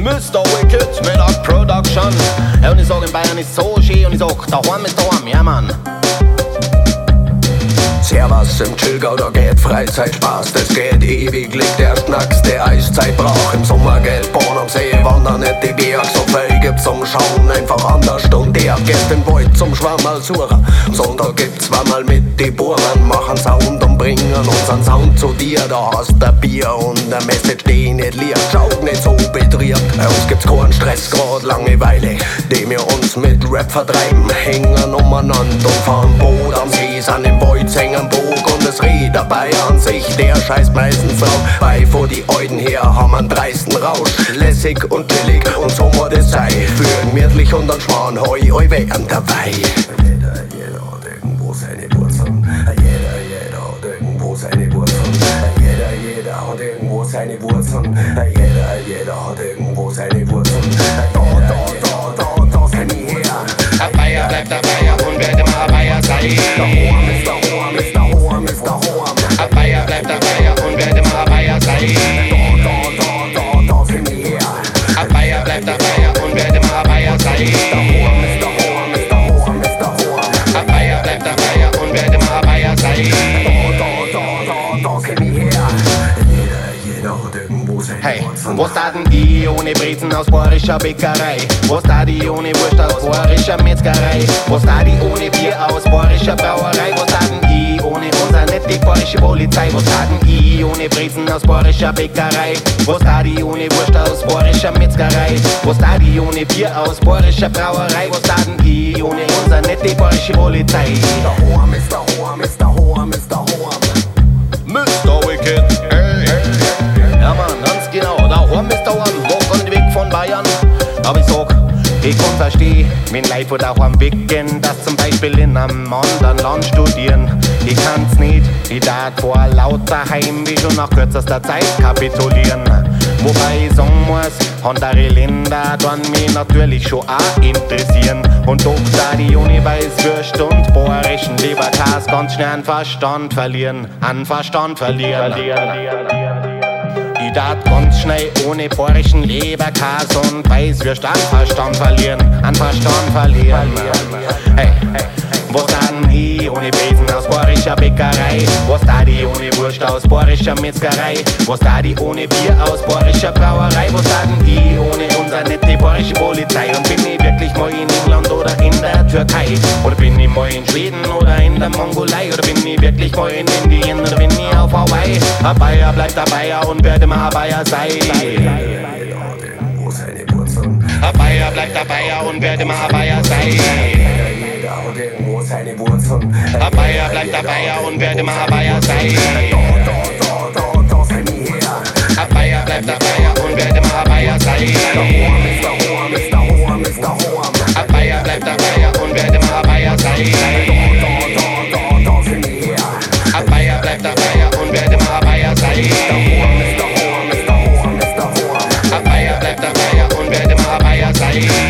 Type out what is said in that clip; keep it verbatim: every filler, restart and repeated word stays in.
Mister Wicked mit der Production. Ja, und ich sag, in Bayern ist so schön und ich sag, daheim ist daheim, ja Mann. Servus im Chillgau, da geht Freizeitspaß, das geht ewig, liegt der schnackste Eiszeit brauch. Im Sommer geht Bahn am See, wandern nicht die Berg, so viel gibt's zum Schauen, einfach anders und der geht den Wald zum Schwammerl suchen. Am Sonntag gibt's zweimal mit die Bohren, machen Sound und bringen unseren Sound zu dir. Da hast du Bier und der Message steh nicht leer, schau nicht so betrieben. Bei uns gibt's keinen Stress, grad Langeweile, die wir uns mit Rap vertreiben. Hängen umeinander und fahren Boot am See, sind im Wald, hängen Bog und es redet dabei an sich, der scheiß meistens drauf. Bei vor die Alten her haben einen dreisten Rausch, lässig und chillig und so muss es sein. Für gemütlich und dann Schwan, hoi, oi, während dabei. Jeder, jeder hat irgendwo seine Wurzeln. Jeder, jeder hat irgendwo seine Wurzeln. Jeder, jeder hat irgendwo seine Wurzeln. Jeder, jeder hat irgendwo seine Wurzeln. Da, da, da, da, da sind wir her. Ein Bayer bleibt der Bayer und wird immer ein Bayer sein. Ein Bayer bleibt der Bayer und wird immer ein Bayer sein. Ein Bayer bleibt der Bayer und wird immer ein Bayer sein. Ein Bayer bleibt der Bayer und wird immer ein Bayer sein. Hey, wo ist da denn die ohne Brezen aus bayerischer Bäckerei? Wo ist da die ohne Wurst aus bayerischer Metzgerei? Wo ist da die ohne Bier aus bayerischer Brauerei? Wo ist da denn die ohne unser nette bayerische Polizei? Wo ist da denn die ohne Brezen aus bayerischer Bäckerei? Wo ist da die ohne Wurst aus bayerischer Metzgerei? Wo ist da die ohne Bier aus bayerischer Brauerei? Wo ist da denn die ohne unser nette bayerische Polizei? Mister Mister Mister Mister Mister Wicked, hey, hey. Ja Mann, ganz genau, daheim ist daheim, wo kann ich weg von Bayern? Aber ich sag, ich kann verstehen, wenn Leute von daheim weggehen, dass zum Beispiel in einem anderen Land studieren. Ich kann's nicht, ich darf vor lauter Heimweh schon nach kürzester Zeit kapitulieren. Wobei ich sagen muss, andere Länder dann mich natürlich schon auch interessieren. Und doch da die Uni Weißwürst und bayerischen Leberkas ganz schnell an Verstand verlieren, an Verstand verlieren. Ich darf ganz schnell ohne bayerischen Leberkas und Weißwürst an Verstand verlieren, an Verstand verlieren. Hey, hey. Was da denn ich ohne Besen aus bayerischer Bäckerei? Was da die ohne Wurst aus bayerischer Metzgerei? Was da die ohne Bier aus bayerischer Brauerei? Was da denn ich ohne unsere nette bayerische Polizei? Und bin ich wirklich mal in England oder in der Türkei? Oder bin ich mal in Schweden oder in der Mongolei? Oder bin ich wirklich mal in Indien oder bin ich auf Hawaii? Ein Bayer bleibt ein Bayer und wird immer ein Bayer sein. Ein Bayer bleibt der Bayer und wird immer ein Bayer sein. Seine Wurzeln. Ein Bayer bleibt der Bayer und wird immer ein Bayer sein. Ein Bayer bleibt der Bayer und wird immer ein Bayer sein. Ein Bayer bleibt der Bayer und wird immer ein Bayer sein. Ein Bayer bleibt der Bayer und wird immer ein Bayer sein. Ein Bayer bleibt der Bayer und wird immer ein Bayer sein.